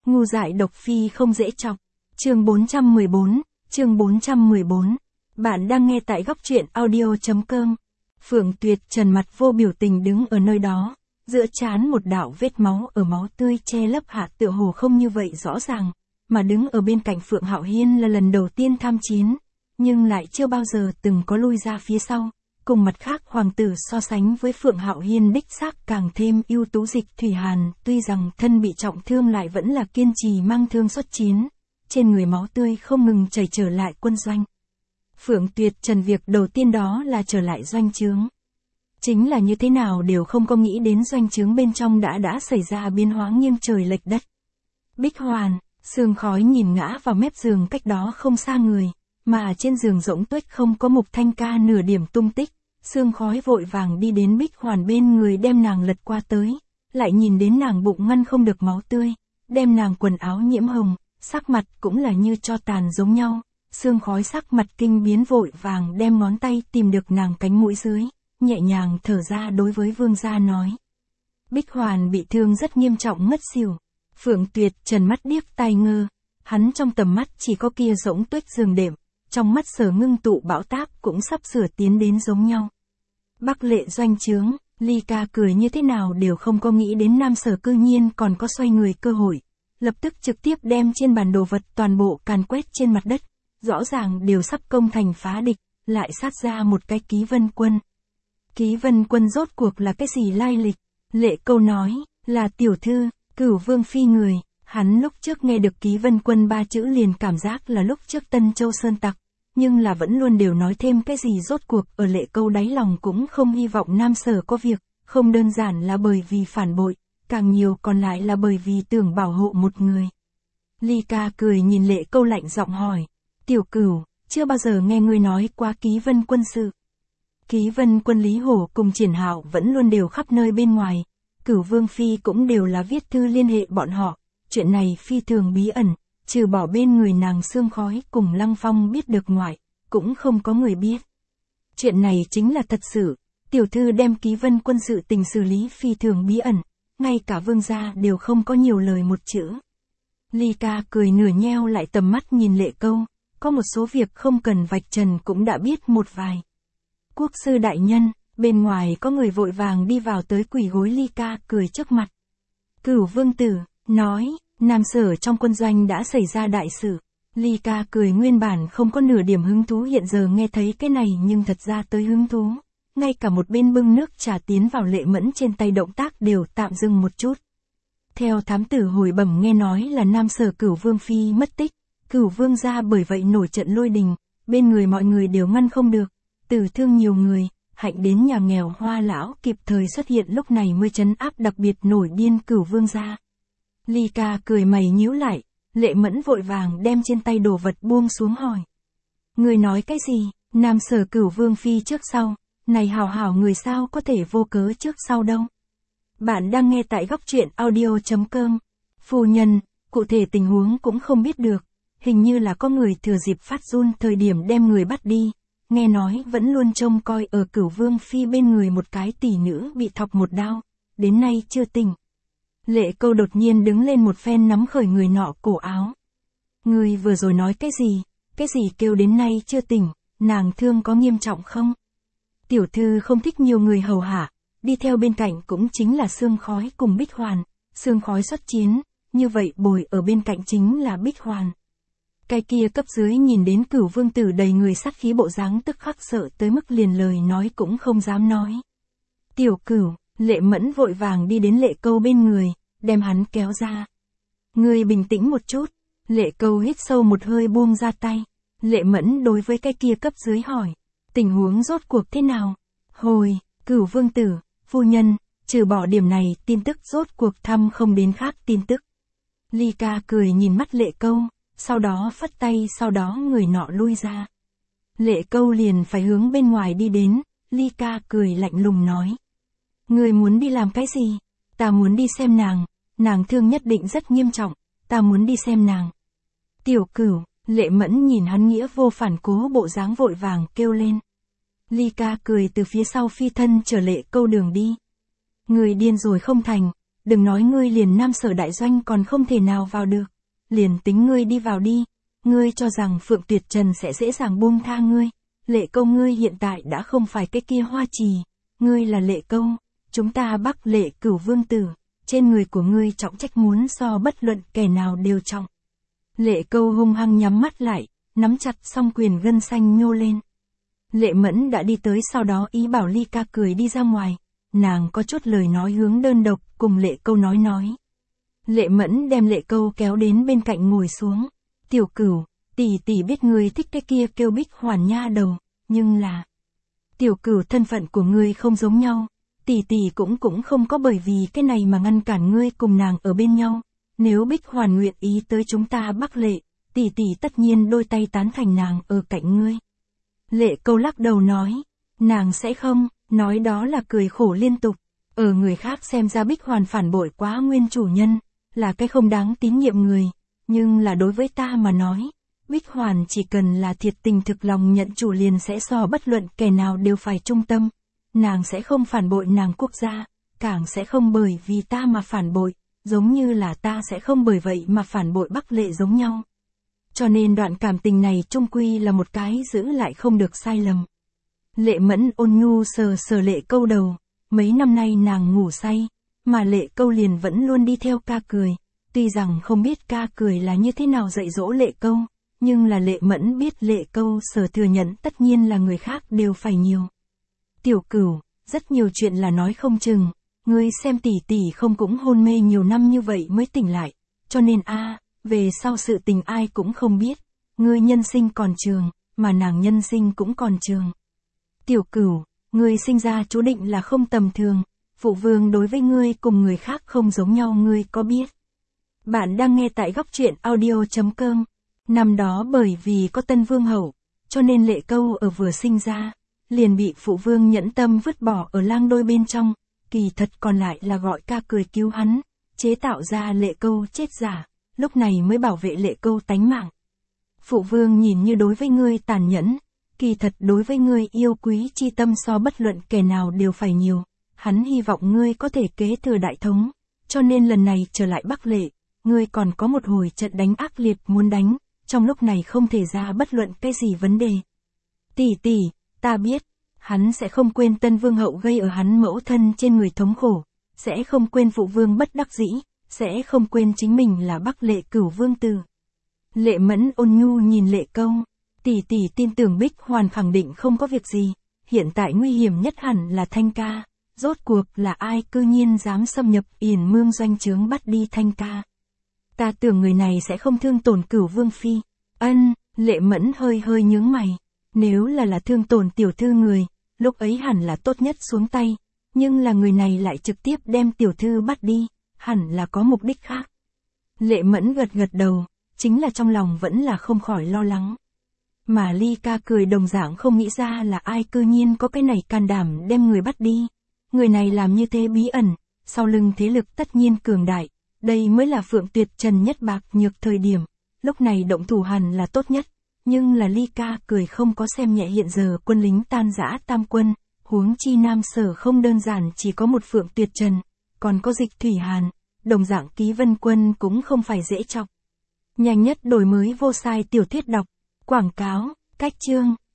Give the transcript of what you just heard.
Ngu dại độc phi không dễ chọc. Chương 414. Bạn đang nghe tại góc truyện audio.com. Phượng Tuyệt Trần mặt vô biểu tình đứng ở nơi đó, giữa trán một đạo vết máu ở máu tươi che lấp hạ tựa hồ không như vậy rõ ràng, mà đứng ở bên cạnh Phượng Hạo Hiên là lần đầu tiên tham chiến, nhưng lại chưa bao giờ từng có lui ra phía sau. Cùng mặt khác hoàng tử so sánh với Phượng Hạo Hiên đích xác càng thêm ưu tú. Dịch Thủy Hàn tuy rằng thân bị trọng thương lại vẫn là kiên trì mang thương xuất chiến, trên người máu tươi không ngừng chảy trở lại quân doanh. Phượng Tuyệt Trần việc đầu tiên đó là trở lại doanh trướng. Chính là như thế nào đều không có nghĩ đến doanh trướng bên trong đã xảy ra biến hóa nghiêng trời lệch đất. Bích Hoàn, sương khói nhìn ngã vào mép giường cách đó không xa người, mà trên giường rỗng tuếch không có Mục Thanh Ca nửa điểm tung tích. Sương khói vội vàng đi đến Bích Hoàn bên người đem nàng lật qua tới, lại nhìn đến nàng bụng ngăn không được máu tươi, đem nàng quần áo nhiễm hồng, sắc mặt cũng là như tro tàn giống nhau. Sương khói sắc mặt kinh biến vội vàng đem ngón tay tìm được nàng cánh mũi dưới, nhẹ nhàng thở ra đối với vương gia nói. Bích Hoàn bị thương rất nghiêm trọng ngất xỉu. Phượng Tuyệt Trần mắt điếc tai ngơ, hắn trong tầm mắt chỉ có kia rỗng tuếch giường đệm, trong mắt Sở ngưng tụ bão táp cũng sắp sửa tiến đến giống nhau. Bắc Lệ doanh trướng, Ly Ca cười như thế nào đều không có nghĩ đến Nam Sở cư nhiên còn có xoay người cơ hội, lập tức trực tiếp đem trên bàn đồ vật toàn bộ càn quét trên mặt đất, rõ ràng đều sắp công thành phá địch, lại sát ra một cái Ký Vân Quân. Ký Vân Quân rốt cuộc là cái gì lai lịch? Lệ Câu nói, là tiểu thư, Cửu Vương phi người. Hắn lúc trước nghe được Ký Vân Quân ba chữ liền cảm giác là lúc trước Tân Châu Sơn Tặc, nhưng là vẫn luôn đều nói thêm cái gì rốt cuộc ở Lệ Câu đáy lòng cũng không hy vọng Nam Sở có việc, không đơn giản là bởi vì phản bội, càng nhiều còn lại là bởi vì tưởng bảo hộ một người. Ly Ca cười nhìn Lệ Câu lạnh giọng hỏi, tiểu Cửu, chưa bao giờ nghe ngươi nói qua Ký Vân Quân sự. Ký Vân Quân Lý Hổ cùng Triển Hạo vẫn luôn đều khắp nơi bên ngoài, Cửu Vương phi cũng đều là viết thư liên hệ bọn họ. Chuyện này phi thường bí ẩn, trừ bỏ bên người nàng Sương Khói cùng Lăng Phong biết được ngoại, cũng không có người biết. Chuyện này chính là thật sự, tiểu thư đem Ký Vân Quân sự tình xử lý phi thường bí ẩn, ngay cả vương gia đều không có nhiều lời một chữ. Ly Ca cười nửa nheo lại tầm mắt nhìn Lệ Câu, có một số việc không cần vạch trần cũng đã biết một vài. Quốc sư đại nhân, bên ngoài có người vội vàng đi vào tới quỳ gối. Ly Ca cười trước mặt. Cửu Vương tử nói, Nam Sở trong quân doanh đã xảy ra đại sự. Ly Ca cười nguyên bản không có nửa điểm hứng thú, hiện giờ nghe thấy cái này nhưng thật ra tới hứng thú. Ngay cả một bên bưng nước trà tiến vào Lệ Mẫn trên tay động tác đều tạm dừng một chút. Theo thám tử hồi bẩm nghe nói là Nam Sở Cửu Vương phi mất tích, Cửu Vương gia bởi vậy nổi trận lôi đình, bên người mọi người đều ngăn không được, tử thương nhiều người, hạnh đến nhà nghèo Hoa lão kịp thời xuất hiện lúc này mới trấn áp đặc biệt nổi điên Cửu Vương gia. Ly Ca cười mày nhíu lại, Lệ Mẫn vội vàng đem trên tay đồ vật buông xuống hỏi. Người nói cái gì? Nam Sở Cửu Vương phi trước sau, này hảo hảo người sao có thể vô cớ trước sau đâu. Bạn đang nghe tại góc truyện audio.com. Phu nhân, cụ thể tình huống cũng không biết được, hình như là có người thừa dịp phát run thời điểm đem người bắt đi, nghe nói vẫn luôn trông coi ở Cửu Vương phi bên người một cái tỷ nữ bị thọc một đao, đến nay chưa tỉnh. Lệ Câu đột nhiên đứng lên một phen nắm khởi người nọ cổ áo. Người vừa rồi nói cái gì kêu đến nay chưa tỉnh, nàng thương có nghiêm trọng không? Tiểu thư không thích nhiều người hầu hạ, đi theo bên cạnh cũng chính là Sương Khói cùng Bích Hoàn, Sương Khói xuất chiến, như vậy bồi ở bên cạnh chính là Bích Hoàn. Cái kia cấp dưới nhìn đến Cửu Vương tử đầy người sát khí bộ dáng tức khắc sợ tới mức liền lời nói cũng không dám nói. Tiểu Cửu, Lệ Mẫn vội vàng đi đến Lệ Câu bên người, đem hắn kéo ra. Ngươi bình tĩnh một chút. Lệ Câu hít sâu một hơi buông ra tay. Lệ Mẫn đối với cái kia cấp dưới hỏi, tình huống rốt cuộc thế nào? Hồi, Cửu Vương tử, phu nhân, trừ bỏ điểm này tin tức rốt cuộc thăm không đến khác tin tức. Ly Ca cười nhìn mắt Lệ Câu, sau đó phất tay, sau đó người nọ lui ra. Lệ Câu liền phải hướng bên ngoài đi đến, Ly Ca cười lạnh lùng nói. Người muốn đi làm cái gì? Ta muốn đi xem nàng thương nhất định rất nghiêm trọng, ta muốn đi xem nàng. Tiểu Cửu, Lệ Mẫn nhìn hắn nghĩa vô phản cố bộ dáng vội vàng kêu lên. Ly Ca cười từ phía sau phi thân trở Lệ Câu đường đi. Người điên rồi không thành, đừng nói ngươi liền Nam Sở đại doanh còn không thể nào vào được. Liền tính ngươi đi vào đi, ngươi cho rằng Phượng Tuyệt Trần sẽ dễ dàng buông tha ngươi. Lệ Câu ngươi hiện tại đã không phải cái kia Hoa Trì, ngươi là Lệ Câu, chúng ta Bắc Lệ Cửu Vương tử, trên người của ngươi trọng trách muốn so bất luận kẻ nào đều trọng. Lệ Câu hung hăng nhắm mắt lại, nắm chặt song quyền gân xanh nhô lên. Lệ Mẫn đã đi tới sau đó ý bảo Ly Ca cười đi ra ngoài, nàng có chút lời nói hướng đơn độc cùng Lệ Câu nói. Lệ Mẫn đem Lệ Câu kéo đến bên cạnh ngồi xuống. Tiểu Cửu, tỷ biết ngươi thích cái kia kêu Bích Hoàn nha đầu, nhưng là... Tiểu Cửu thân phận của ngươi không giống nhau, tỷ cũng không có bởi vì cái này mà ngăn cản ngươi cùng nàng ở bên nhau. Nếu Bích Hoàn nguyện ý tới chúng ta Bắc Lệ, tỷ tất nhiên đôi tay tán thành nàng ở cạnh ngươi. Lệ Câu lắc đầu nói, nàng sẽ không, nói đó là cười khổ liên tục. Ở người khác xem ra Bích Hoàn phản bội quá nguyên chủ nhân, là cái không đáng tín nhiệm người, nhưng là đối với ta mà nói, Bích Hoàn chỉ cần là thiệt tình thực lòng nhận chủ liền sẽ so bất luận kẻ nào đều phải trung tâm. Nàng sẽ không phản bội nàng quốc gia, càng sẽ không bởi vì ta mà phản bội, giống như là ta sẽ không bởi vậy mà phản bội Bắc Lệ giống nhau. Cho nên đoạn cảm tình này chung quy là một cái giữ lại không được sai lầm. Lệ Mẫn ôn nhu sờ Lệ Câu đầu, mấy năm nay nàng ngủ say, mà Lệ Câu liền vẫn luôn đi theo ca cười. Tuy rằng không biết ca cười là như thế nào dạy dỗ Lệ Câu, nhưng là Lệ Mẫn biết Lệ Câu sở thừa nhận tất nhiên là người khác đều phải nhiều. Tiểu Cửu, rất nhiều chuyện là nói không chừng, ngươi xem tỷ không cũng hôn mê nhiều năm như vậy mới tỉnh lại, cho nên về sau sự tình ai cũng không biết, ngươi nhân sinh còn trường, mà nàng nhân sinh cũng còn trường. Tiểu Cửu, ngươi sinh ra chú định là không tầm thường, phụ vương đối với ngươi cùng người khác không giống nhau ngươi có biết. Bạn đang nghe tại góc truyện audio.com. Năm đó bởi vì có Tân Vương hậu, cho nên Lệ Câu ở vừa sinh ra, liền bị phụ vương nhẫn tâm vứt bỏ ở lang đôi bên trong, kỳ thật còn lại là gọi ca cười cứu hắn, chế tạo ra Lệ Câu chết giả, lúc này mới bảo vệ Lệ Câu tánh mạng. Phụ vương nhìn như đối với ngươi tàn nhẫn, kỳ thật đối với ngươi yêu quý chi tâm so bất luận kẻ nào đều phải nhiều, hắn hy vọng ngươi có thể kế thừa đại thống, cho nên lần này trở lại Bắc Lệ, ngươi còn có một hồi trận đánh ác liệt muốn đánh, trong lúc này không thể ra bất luận cái gì vấn đề. Tỷ, ta biết, hắn sẽ không quên Tân Vương hậu gây ở hắn mẫu thân trên người thống khổ, sẽ không quên phụ vương bất đắc dĩ, sẽ không quên chính mình là Bắc Lệ Cửu Vương tử. Lệ Mẫn ôn nhu nhìn Lệ Câu, tỷ tin tưởng Bích Hoàn khẳng định không có việc gì, hiện tại nguy hiểm nhất hẳn là Thanh ca, rốt cuộc là ai cư nhiên dám xâm nhập Yển Mương doanh trướng bắt đi Thanh ca. Ta tưởng người này sẽ không thương tổn Cửu Vương phi. Lệ Mẫn hơi nhướng mày, nếu là thương tổn tiểu thư người, lúc ấy hẳn là tốt nhất xuống tay, nhưng là người này lại trực tiếp đem tiểu thư bắt đi, hẳn là có mục đích khác. Lệ Mẫn gật đầu, chính là trong lòng vẫn là không khỏi lo lắng. Mà Ly Ca cười đồng dạng không nghĩ ra là ai cư nhiên có cái này can đảm đem người bắt đi. Người này làm như thế bí ẩn, sau lưng thế lực tất nhiên cường đại, đây mới là Phượng Tuyệt Trần nhất bạc nhược thời điểm, lúc này động thủ hẳn là tốt nhất. Nhưng là Ly Ca cười không có xem nhẹ hiện giờ quân lính tan rã tam quân, huống chi Nam Sở không đơn giản chỉ có một Phượng Tuyệt Trần, còn có Dịch Thủy Hàn, đồng dạng Ký Vân Quân cũng không phải dễ chọc. Nhanh nhất đổi mới vô sai tiểu thuyết đọc, quảng cáo, cách chương.